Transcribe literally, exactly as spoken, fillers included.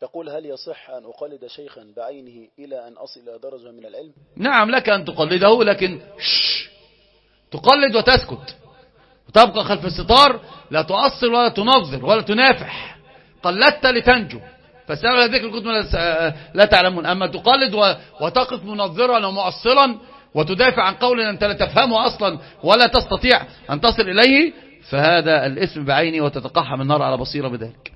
يقول: هل يصح أن أقلد شيخا بعينه إلى أن أصل إلى درجة من العلم؟ نعم لك أن تقلده، لكن شش تقلد وتسكت وتبقى خلف الستار، لا تؤصل ولا تنظر ولا تنافح. قلدت لتنجو، فاسألوا ذكر الكتب لا تعلمون. أما تقلد وتقف منظرا ومؤصلا وتدافع عن قول أنت لا تفهمه أصلا ولا تستطيع أن تصل إليه، فهذا الاسم بعيني وتتقحم النار على بصيرة بذلك.